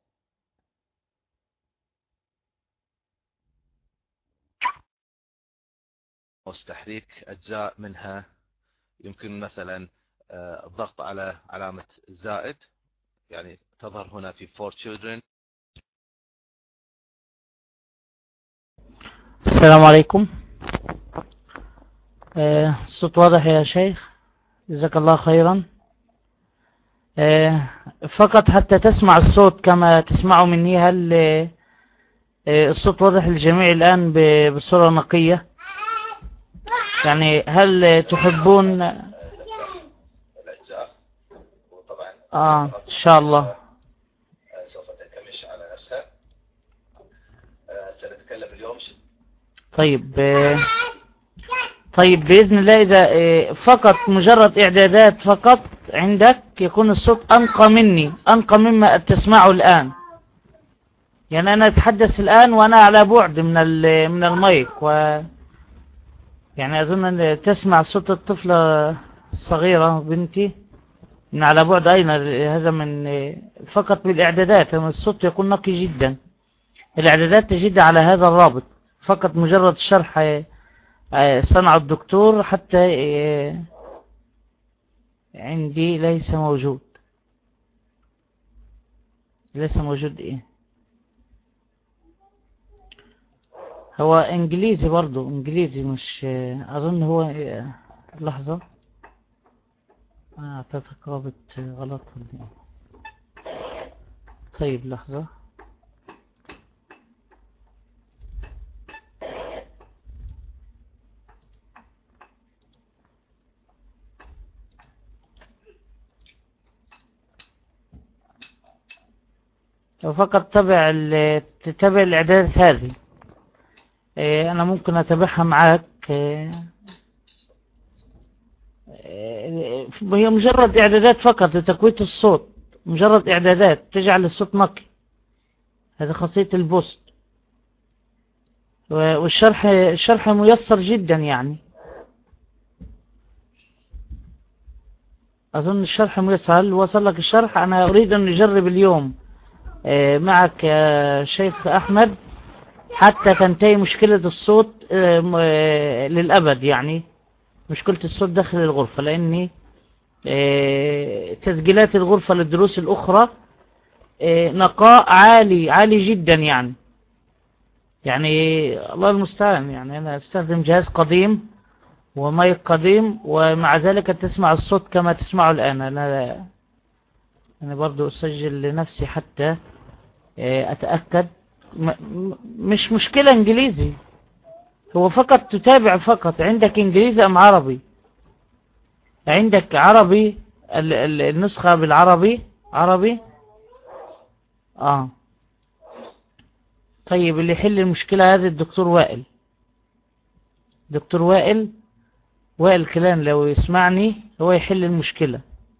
تحريك أجزاء منها، يمكن مثلا الضغط على علامة الزائد، يعني تظهر هنا في for children. السلام عليكم. الصوت واضح يا شيخ؟ جزاك الله خيرا. فقط حتى تسمع الصوت كما تسمعه مني، هل الصوت واضح للجميع الآن بصورة نقية؟ يعني هل تحبون الأجزاء؟ وطبعا إن شاء الله سوف تنكمش على نفسها. سنتكلم اليوم. طيب بإذن الله، إذا فقط مجرد إعدادات فقط عندك يكون الصوت أنقى مني، أنقى مما تسمعه الآن. يعني أنا أتحدث الآن وأنا على بعد من المايك، يعني أظن أن تسمع صوت الطفلة الصغيرة بنتي من على بعد. أين هذا؟ من فقط بالإعدادات الصوت يكون نقي جدا. الإعدادات تجد على هذا الرابط، فقط مجرد شرح صنع الدكتور حتى عندي ليس موجود. إيه؟ هو إنجليزي برضو، إنجليزي، مش أظن هو لحظة أعطيتك رابط غلط. طيب لحظة. فقط تتابع الإعدادات هذه. أنا ممكن أتابعها معك. هي مجرد إعدادات فقط لتقوية الصوت، مجرد إعدادات تجعل الصوت نقي. هذا خاصية البوست. الشرح ميسر جدا، يعني أظن الشرح ميسر. هل وصل لك الشرح؟ أنا أريد أن نجرب اليوم معك يا شيخ أحمد حتى تنتهي مشكلة الصوت للأبد، يعني مشكلة الصوت داخل الغرفة، لأني تسجيلات الغرفة للدروس الأخرى نقاء عالي جدا، يعني الله المستعان. يعني أنا أستخدم جهاز قديم ومايك قديم، ومع ذلك تسمع الصوت كما تسمعه الآن. أنا برضو أسجل لنفسي حتى أتأكد. مش مشكلة إنجليزي، هو فقط تتابع. فقط عندك إنجليزي أم عربي؟ عندك عربي، النسخة بالعربي عربي. طيب اللي يحل المشكلة هذه الدكتور وائل. دكتور وائل كلان لو يسمعني هو يحل المشكلة،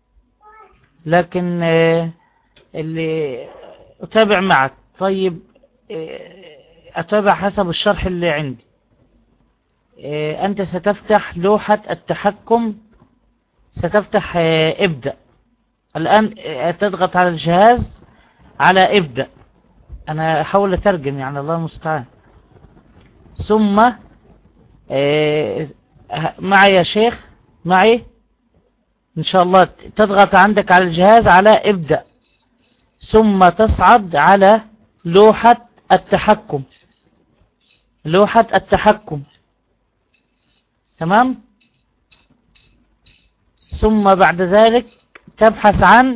لكن اللي أتابع معك. طيب أتابع حسب الشرح اللي عندي. أنت ستفتح لوحة التحكم، ستفتح ابدأ الآن. تضغط على الجهاز على ابدأ. أنا أحاول أترجم، يعني الله المستعان. ثم معي يا شيخ، معي إن شاء الله. تضغط عندك على الجهاز على ابدأ، ثم تصعد على لوحة التحكم. تمام. ثم بعد ذلك تبحث عن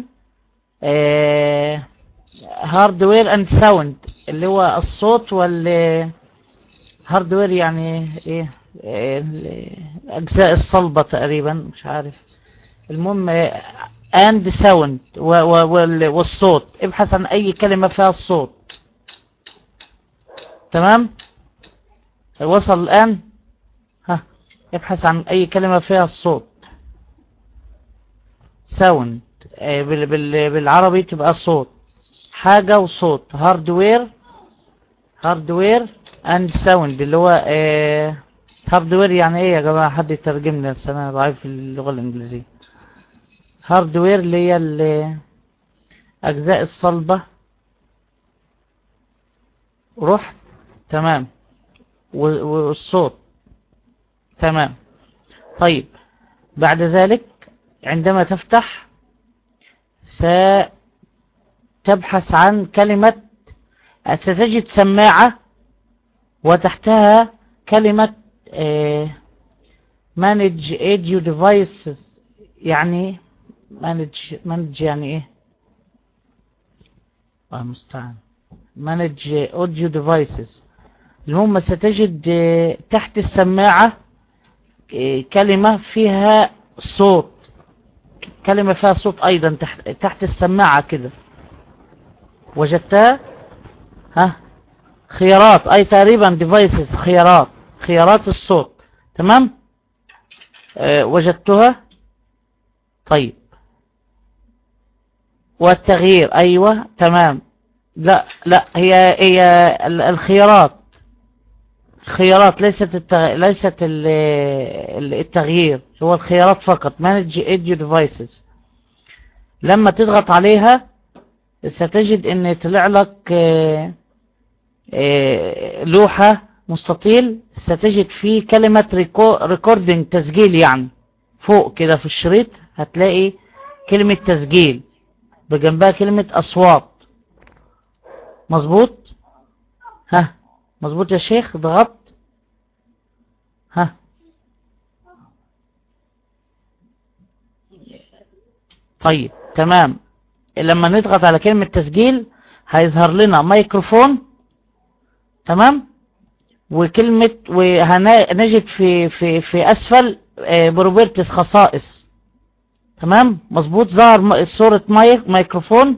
هاردوير اند ساوند، اللي هو الصوت هاردوير، يعني ايه، الاجزاء الصلبة تقريبا، مش عارف. المهم and sound والصوت. ابحث عن أي كلمة فيها الصوت. تمام؟ وصل الآن؟ ها، ابحث عن أي كلمة فيها الصوت. sound بالعربي تبقى صوت، حاجة وصوت. hardware and sound اللي هو hardware يعني ايه يا جماعة؟ حد يترجم لي، انا ضعيف في اللغة الانجليزية. hardware اللي هي الأجزاء الصلبة. رحت. تمام. والصوت. تمام. طيب بعد ذلك عندما تفتح ستبحث عن كلمة، ستجد سماعة وتحتها كلمة manage audio devices. يعني manage يعني ايه؟ المستعان. manage audio devices. المهم ستجد تحت السماعة كلمة فيها صوت، كلمة فيها صوت أيضا تحت السماعة كده. وجدتها؟ ها، خيارات، أي تقريبا devices، خيارات الصوت. تمام. وجدتها. طيب والتغيير. أيوة تمام. لا هي الخيارات ليست التغيير، هو الخيارات فقط. manage audio devices. لما تضغط عليها ستجد ان طلع لك لوحة مستطيل، ستجد فيه كلمة recording، تسجيل يعني. فوق كده في الشريط هتلاقي كلمة تسجيل بجنبها كلمة أصوات. مظبوط؟ ها، مظبوط يا شيخ؟ ضغطت. ها، طيب تمام. لما نضغط على كلمة تسجيل هيظهر لنا ميكروفون. تمام. وكلمة، وهنجد في أسفل بروبرتس، خصائص. تمام. مظبوط. ظهر صورة ميكروفون،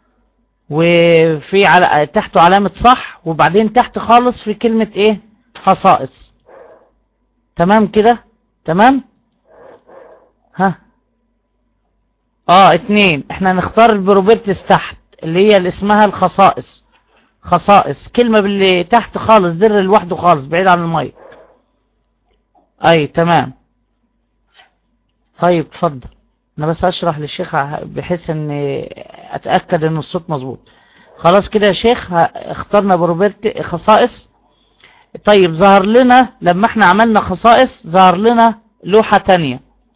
وفي تحته علامة صح، وبعدين تحت خالص في كلمة ايه؟ خصائص. تمام كده؟ تمام. ها، 2 احنا نختار البروبرتس تحت اللي هي اللي اسمها الخصائص. كلمة باللي تحت خالص، زر لوحده خالص بعيد عن المايك. اي تمام. طيب اتفضل. انا بس اشرح للشيخ بحيث ان اتأكد ان الصوت مظبوط. خلاص كده يا شيخ، اخترنا بروبرتي خصائص. طيب ظهر لنا لما احنا عملنا خصائص ظهر لنا لوحة تانية،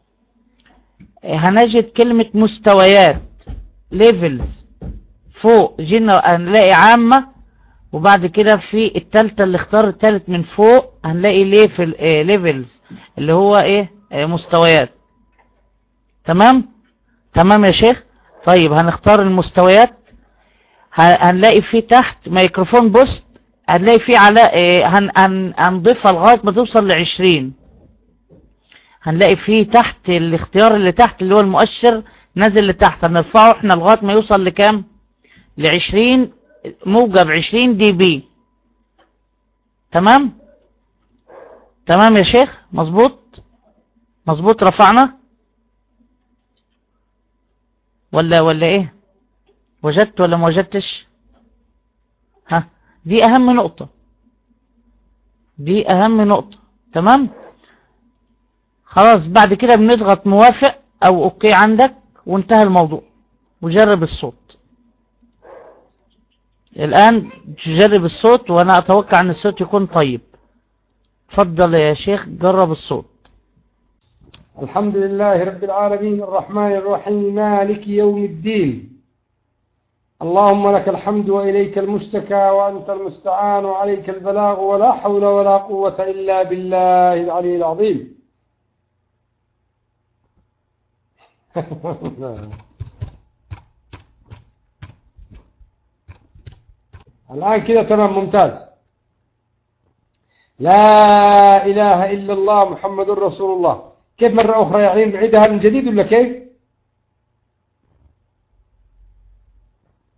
هنجد كلمة مستويات، levels. فوق جينا هنلاقي عامة، وبعد كده في التالتة اللي اختار التالت من فوق هنلاقي levels اللي هو ايه؟ مستويات. تمام. تمام يا شيخ. طيب هنختار المستويات. هنلاقي فيه تحت ميكروفون بوست، هنلاقي فيه هنضيفها لغاية ما توصل ل20. هنلاقي فيه تحت الاختيار اللي تحت اللي هو المؤشر نازل لتحت، هنرفعه احنا لغاية ما يوصل لكام؟ ل20، موجب 20 دي بي. تمام. تمام يا شيخ. مظبوط رفعنا ولا ايه؟ وجدت ولا ما وجدتش؟ ها، دي اهم نقطة. تمام. خلاص بعد كده بنضغط موافق او اوكي عندك وانتهى الموضوع. وجرب الصوت الان، تجرب الصوت، وانا اتوقع ان الصوت يكون طيب. اتفضل يا شيخ جرب الصوت. الحمد لله رب العالمين الرحمن الرحيم مالك يوم الدين. اللهم لك الحمد وإليك المشتكى وأنت المستعان وعليك البلاغ ولا حول ولا قوة إلا بالله العلي العظيم. الآن كده تمام ممتاز. لا إله إلا الله محمد رسول الله. كيف مرة أخرى يعني نعيدها من جديد ولا كيف؟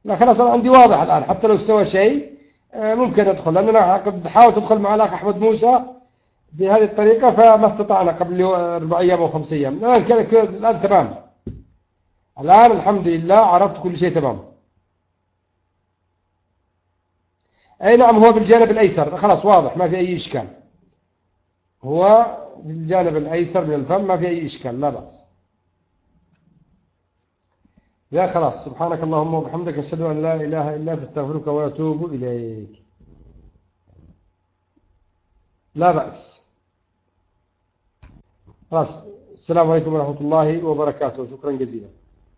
لا خلاص أنا عندي واضح الآن، حتى لو استوى شيء ممكن أدخل، لأن أنا قد حاولت أدخل مع الأخ أحمد موسى بهذه الطريقة فما استطعنا قبل 4 أيام أو 5 أيام. الآن كذا الآن تمام، الآن الحمد لله عرفت كل شيء تمام. أي نعم هو بالجانب الأيسر، خلاص واضح ما في أي إشكال، هو بالجانب الأيسر من الفم ما في أي إشكال، لا بأس. يا خلاص، سبحانك اللهم وبحمدك أشهد أن لا إله إلا أنت أستغفرك وأتوب إليك. لا بأس. خلاص، السلام عليكم ورحمة الله وبركاته، شكرا جزيلا.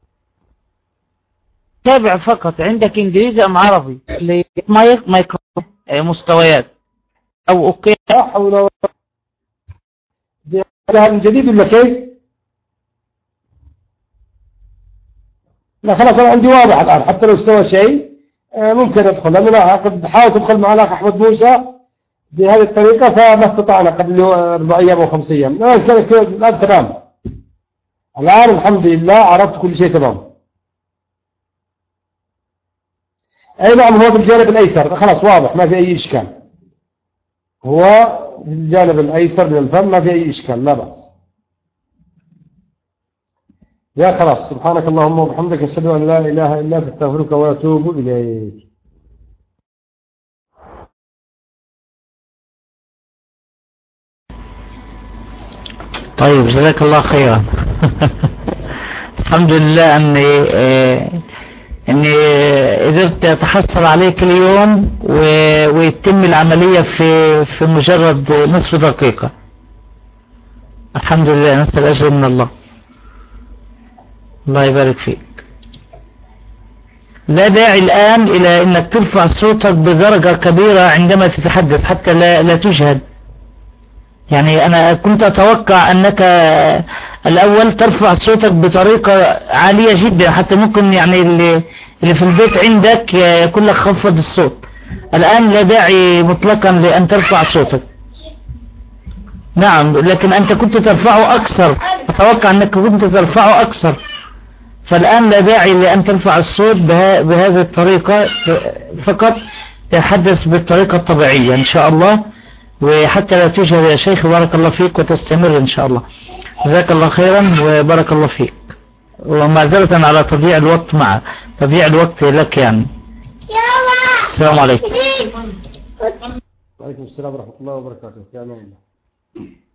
تابع فقط، عندك إنجليزي أم عربي؟ مايكرو مستويات أو أوكي. لا حول ولا قوة. هذا من جديد ولا كيف؟ لا خلاص أنا عندي واضح الآن، حتى لو استوى شيء ممكن أدخل، لأن أنا قد حاولت أدخل مع الأخ أحمد موسى بهذه الطريقة فما استطعنا قبل 4 أيام أو 5 أيام. الآن كذا الآن تمام، الآن الحمد لله عرفت كل شيء تمام. أي نعم هو بالجانب الأيسر، خلاص واضح ما في أي إشكال، هو بالجانب الأيسر من الفم ما في أي إشكال، لا بأس. يا خلاص، سبحانك اللهم وبحمدك أشهد أن لا إله إلا أنت أستغفرك وأتوب إليك. طيب جزاك الله خيرا. الحمد لله اني قدرت اتحصل عليك اليوم ويتم العملية في مجرد نصف دقيقة. الحمد لله، نسأل الأجر من الله. الله يبارك فيك. لا داعي الآن إلى أنك ترفع صوتك بدرجة كبيرة عندما تتحدث حتى لا تجهد. يعني أنا كنت أتوقع أنك الأول ترفع صوتك بطريقة عالية جدا، حتى ممكن يعني اللي في البيت عندك يقول لك خفض الصوت. الآن لا داعي مطلقا لأن ترفع صوتك. نعم، لكن أنت كنت ترفعه أكثر، أتوقع أنك كنت ترفعه أكثر، فالآن لا داعي لأن ترفع الصوت بهذه الطريقة، فقط تحدث بالطريقة الطبيعية إن شاء الله، وحتى لا تجهر يا شيخ. بارك الله فيك وتستمر إن شاء الله. جزاك الله خيرا وبارك الله فيك، ومعذرة على تضييع الوقت لك يعني. السلام عليكم. وعليكم السلام ورحمة الله وبركاته. يا الله.